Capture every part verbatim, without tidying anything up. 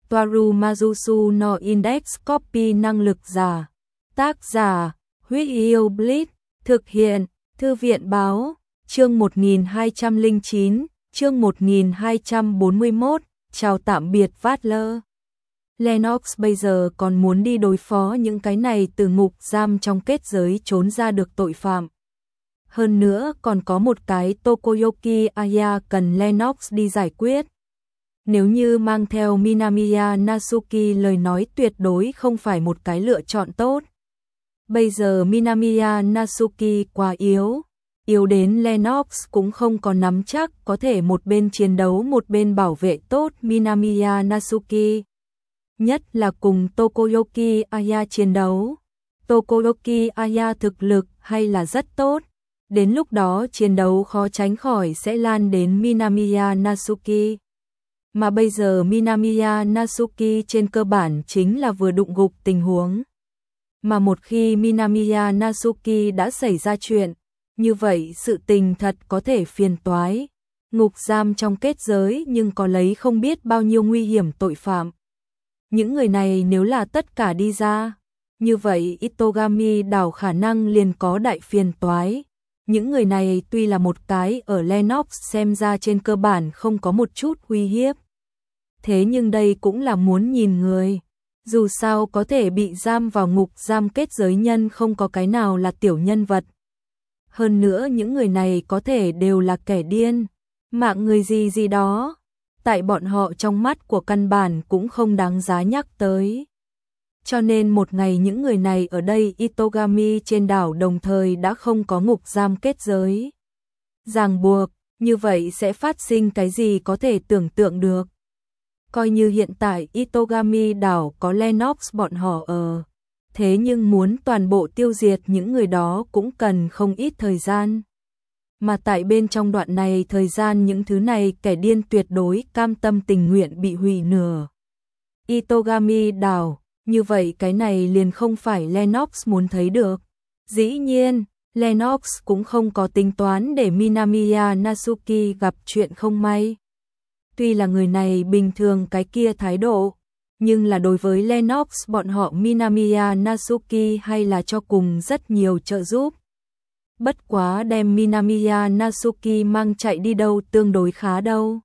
Toaru Majusu no Index Copy năng lực giả. Tác giả, Huyết Yêu Blitz, thực hiện, Thư viện báo, chương một nghìn hai trăm lẻ chín, chương một nghìn hai trăm bốn mươi mốt, chào tạm biệt Vader. Lennox bây giờ còn muốn đi đối phó những cái này từ ngục giam trong kết giới trốn ra được tội phạm. Hơn nữa còn có một cái Tokoyoki Aya cần Lennox đi giải quyết. Nếu như mang theo Minamiya Natsuki lời nói tuyệt đối không phải một cái lựa chọn tốt. Bây giờ Minamiya Natsuki quá yếu, yếu đến Lennox cũng không có nắm chắc có thể một bên chiến đấu một bên bảo vệ tốt Minamiya Natsuki. Nhất là cùng Tokoyoki Aya chiến đấu. Tokoyoki Aya thực lực hay là rất tốt. Đến lúc đó chiến đấu khó tránh khỏi sẽ lan đến Minamiya Natsuki. Mà bây giờ Minamiya Natsuki trên cơ bản chính là vừa đụng gục tình huống. Mà một khi Minamiya Natsuki đã xảy ra chuyện, như vậy sự tình thật có thể phiền toái. Ngục giam trong kết giới nhưng có lấy không biết bao nhiêu nguy hiểm tội phạm. Những người này nếu là tất cả đi ra, như vậy Itogami đảo khả năng liền có đại phiền toái. Những người này tuy là một cái ở Lennox xem ra trên cơ bản không có một chút uy hiếp. Thế nhưng đây cũng là muốn nhìn người. Dù sao có thể bị giam vào ngục giam kết giới nhân không có cái nào là tiểu nhân vật. Hơn nữa những người này có thể đều là kẻ điên. Mạng người gì gì đó. Tại bọn họ trong mắt của căn bản cũng không đáng giá nhắc tới. Cho nên một ngày những người này ở đây Itogami trên đảo đồng thời đã không có ngục giam kết giới. Ràng buộc, như vậy sẽ phát sinh cái gì có thể tưởng tượng được. Coi như hiện tại Itogami đảo có Lennox bọn họ ở. Thế nhưng muốn toàn bộ tiêu diệt những người đó cũng cần không ít thời gian. Mà tại bên trong đoạn này thời gian những thứ này kẻ điên tuyệt đối cam tâm tình nguyện bị hủy nửa. Itogami đảo, như vậy cái này liền không phải Lennox muốn thấy được. Dĩ nhiên, Lennox cũng không có tính toán để Minamiya Natsuki gặp chuyện không may. Tuy là người này bình thường cái kia thái độ, nhưng là đối với Lennox bọn họ Minamiya Natsuki hay là cho cùng rất nhiều trợ giúp. Bất quá đem Minamiya Natsuki mang chạy đi đâu tương đối khá đâu.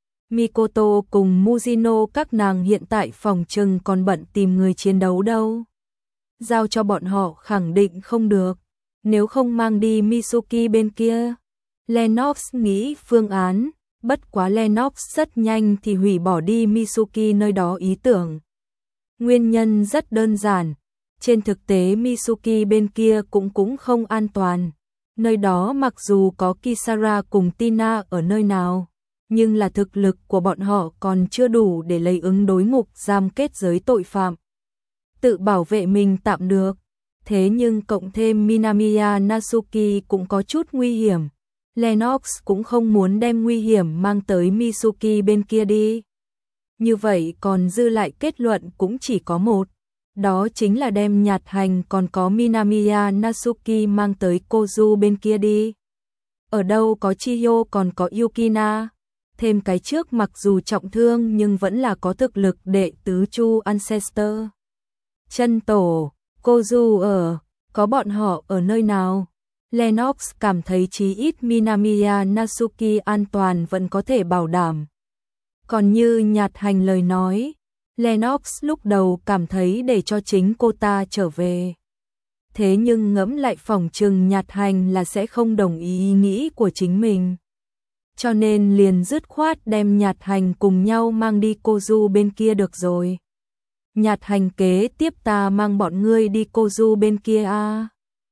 Mikoto cùng Mujino các nàng hiện tại phòng trừng còn bận tìm người chiến đấu đâu. Giao cho bọn họ khẳng định không được. Nếu không mang đi Mitsuki bên kia. Lennox nghĩ phương án. Bất quá Lennox rất nhanh thì hủy bỏ đi Mitsuki nơi đó ý tưởng. Nguyên nhân rất đơn giản. Trên thực tế Mitsuki bên kia cũng cũng không an toàn. Nơi đó mặc dù có Kisara cùng Tina ở nơi nào, nhưng là thực lực của bọn họ còn chưa đủ để lấy ứng đối ngục giam kết giới tội phạm. Tự bảo vệ mình tạm được. Thế nhưng cộng thêm Minamiya Natsuki cũng có chút nguy hiểm. Lennox cũng không muốn đem nguy hiểm mang tới Mitsuki bên kia đi. Như vậy còn dư lại kết luận cũng chỉ có một. Đó chính là đem Nhạt Hành còn có Minamiya Natsuki mang tới Kozu bên kia đi. Ở đâu có Chiyo còn có Yukina. Thêm cái trước mặc dù trọng thương nhưng vẫn là có thực lực đệ tứ Chu Ancestor. Chân tổ, Kozu ở, có bọn họ ở nơi nào? Lennox cảm thấy chí ít Minamiya Natsuki an toàn vẫn có thể bảo đảm. Còn như Nhạt Hành lời nói, Lennox lúc đầu cảm thấy để cho chính cô ta trở về. Thế nhưng ngẫm lại phỏng chừng Nhạt Hành là sẽ không đồng ý ý nghĩ của chính mình. Cho nên liền dứt khoát đem Nhạt Hành cùng nhau mang đi Kozu bên kia được rồi. Nhạt Hành kế tiếp ta mang bọn ngươi đi Kozu bên kia à.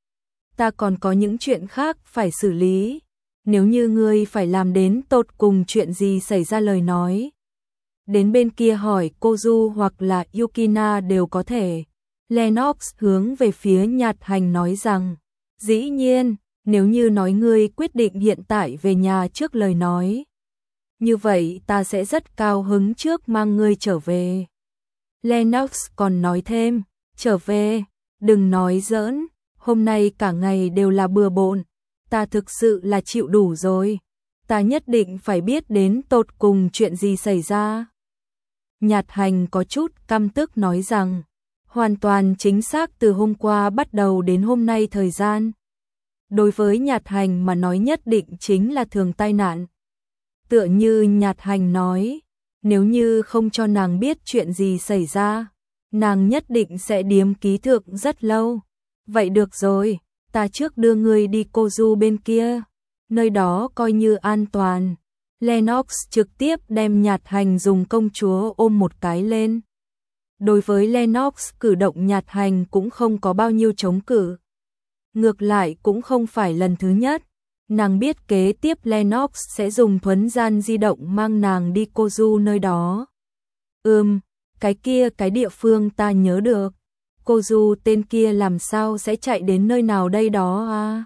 Ta còn có những chuyện khác phải xử lý. Nếu như ngươi phải làm đến tột cùng chuyện gì xảy ra lời nói. Đến bên kia hỏi Kozu hoặc là Yukina đều có thể. Lennox hướng về phía Nhạt Hành nói rằng, dĩ nhiên, nếu như nói ngươi quyết định hiện tại về nhà trước lời nói. Như vậy ta sẽ rất cao hứng trước mang ngươi trở về. Lennox còn nói thêm, trở về, đừng nói giỡn, hôm nay cả ngày đều là bừa bộn, ta thực sự là chịu đủ rồi. Ta nhất định phải biết đến tột cùng chuyện gì xảy ra. Nhạt Hành có chút căm tức nói rằng, hoàn toàn chính xác từ hôm qua bắt đầu đến hôm nay thời gian. Đối với Nhạt Hành mà nói nhất định chính là thường tai nạn. Tựa như Nhạt Hành nói, nếu như không cho nàng biết chuyện gì xảy ra, nàng nhất định sẽ điếm ký thượng rất lâu. Vậy được rồi, ta trước đưa ngươi đi Kozu bên kia, nơi đó coi như an toàn. Lennox trực tiếp đem Nhạt Hành dùng công chúa ôm một cái lên. Đối với Lennox cử động Nhạt Hành cũng không có bao nhiêu chống cự. Ngược lại cũng không phải lần thứ nhất. Nàng biết kế tiếp Lennox sẽ dùng thuấn gian di động mang nàng đi Kozu nơi đó. Ừm, cái kia cái địa phương ta nhớ được. Kozu tên kia làm sao sẽ chạy đến nơi nào đây đó à?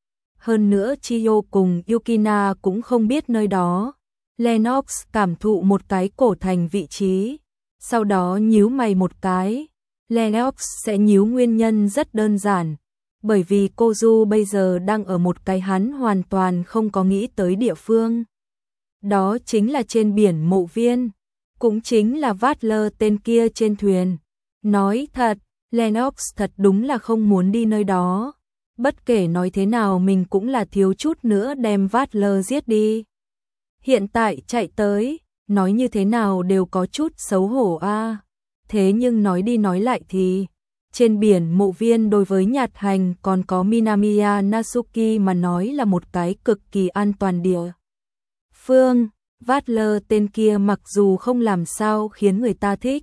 Hơn nữa Chiyo cùng Yukina cũng không biết nơi đó. Lennox cảm thụ một cái cổ thành vị trí, sau đó nhíu mày một cái. Lennox sẽ nhíu nguyên nhân rất đơn giản, bởi vì Kozu bây giờ đang ở một cái hắn hoàn toàn không có nghĩ tới địa phương. Đó chính là trên biển Mộ Viên, cũng chính là Vattler tên kia trên thuyền. Nói thật, Lennox thật đúng là không muốn đi nơi đó. Bất kể nói thế nào mình cũng là thiếu chút nữa đem Vattler giết đi. Hiện tại chạy tới, nói như thế nào đều có chút xấu hổ a. À. Thế nhưng nói đi nói lại thì, trên biển Mộ Viên đối với Nhạt Hành còn có Minamiya Natsuki mà nói là một cái cực kỳ an toàn địa phương. Vattler tên kia mặc dù không làm sao khiến người ta thích,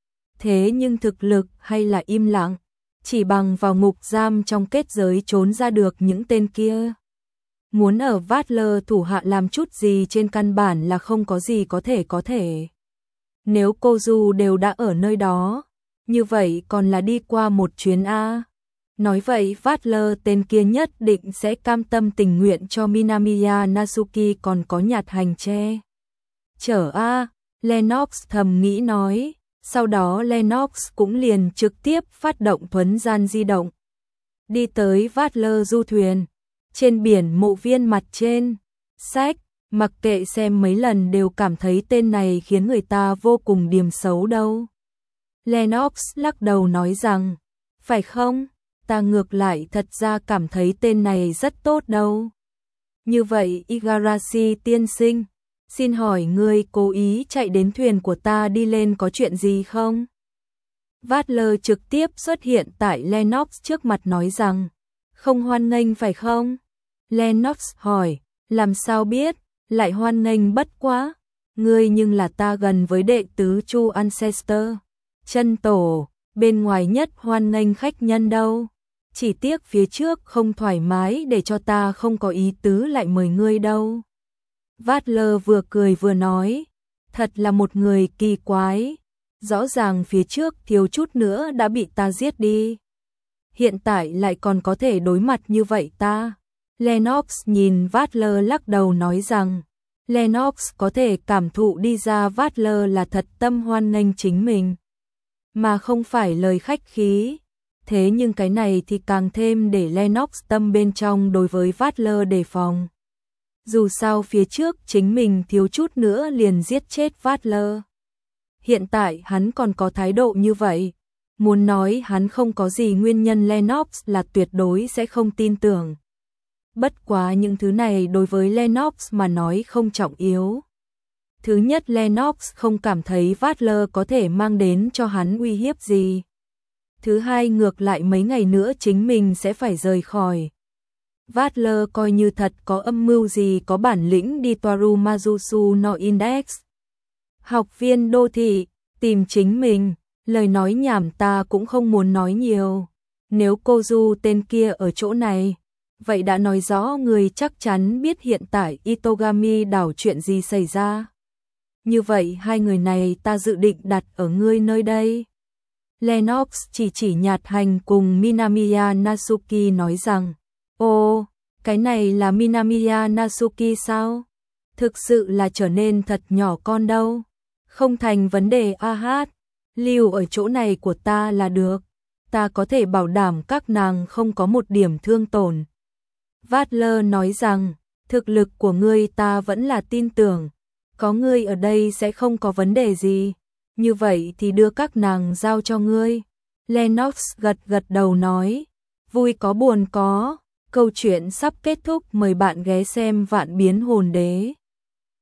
thế nhưng thực lực hay là im lặng, chỉ bằng vào ngục giam trong kết giới trốn ra được những tên kia. Muốn ở Vattler thủ hạ làm chút gì trên căn bản là không có gì có thể có thể. Nếu Kozu đều đã ở nơi đó, như vậy còn là đi qua một chuyến A. Nói vậy Vattler tên kia nhất định sẽ cam tâm tình nguyện cho Minamiya Natsuki còn có Nhạt Hành che chở A. Lennox thầm nghĩ nói. Sau đó Lennox cũng liền trực tiếp phát động thuấn gian di động. Đi tới Vattler du thuyền. Trên biển Mộ Viên mặt trên. Sách, mặc kệ xem mấy lần đều cảm thấy tên này khiến người ta vô cùng điềm xấu đâu. Lennox lắc đầu nói rằng, phải không, ta ngược lại thật ra cảm thấy tên này rất tốt đâu. Như vậy Igarashi tiên sinh, xin hỏi ngươi cố ý chạy đến thuyền của ta đi lên có chuyện gì không? Vattler trực tiếp xuất hiện tại Lennox trước mặt nói rằng, không hoan nghênh phải không? Lennox hỏi, làm sao biết, lại hoan nghênh bất quá, ngươi nhưng là ta gần với đệ tứ Chu Ancestor, chân tổ, bên ngoài nhất hoan nghênh khách nhân đâu. Chỉ tiếc phía trước không thoải mái để cho ta không có ý tứ lại mời ngươi đâu. Vattler vừa cười vừa nói, thật là một người kỳ quái, rõ ràng phía trước thiếu chút nữa đã bị ta giết đi. Hiện tại lại còn có thể đối mặt như vậy ta. Lennox nhìn Vattler lắc đầu nói rằng, Lennox có thể cảm thụ đi ra Vattler là thật tâm hoan nghênh chính mình, mà không phải lời khách khí. Thế nhưng cái này thì càng thêm để Lennox tâm bên trong đối với Vattler đề phòng. Dù sao phía trước chính mình thiếu chút nữa liền giết chết Vattler. Hiện tại hắn còn có thái độ như vậy. Muốn nói hắn không có gì nguyên nhân Lennox là tuyệt đối sẽ không tin tưởng. Bất quá những thứ này đối với Lennox mà nói không trọng yếu. Thứ nhất, Lennox không cảm thấy Vattler có thể mang đến cho hắn uy hiếp gì. Thứ hai, ngược lại mấy ngày nữa chính mình sẽ phải rời khỏi. Vattler coi như thật có âm mưu gì có bản lĩnh đi Toaru Mazusu no Index. Học viên đô thị, tìm chính mình, lời nói nhảm ta cũng không muốn nói nhiều. Nếu Kozu tên kia ở chỗ này, vậy đã nói rõ người chắc chắn biết hiện tại Itogami đảo chuyện gì xảy ra. Như vậy hai người này ta dự định đặt ở ngươi nơi đây. Lennox chỉ chỉ Nhạt Hành cùng Minamiya Natsuki nói rằng, ồ, cái này là Minamiya Natsuki sao? Thực sự là trở nên thật nhỏ con đâu. Không thành vấn đề a hát, lưu ở chỗ này của ta là được. Ta có thể bảo đảm các nàng không có một điểm thương tổn. Vattler nói rằng, thực lực của ngươi ta vẫn là tin tưởng. Có ngươi ở đây sẽ không có vấn đề gì. như vậy thì đưa các nàng giao cho ngươi. Lennox gật gật đầu nói, vui có buồn có, câu chuyện sắp kết thúc, mời bạn ghé xem Vạn Biến Hồn Đế.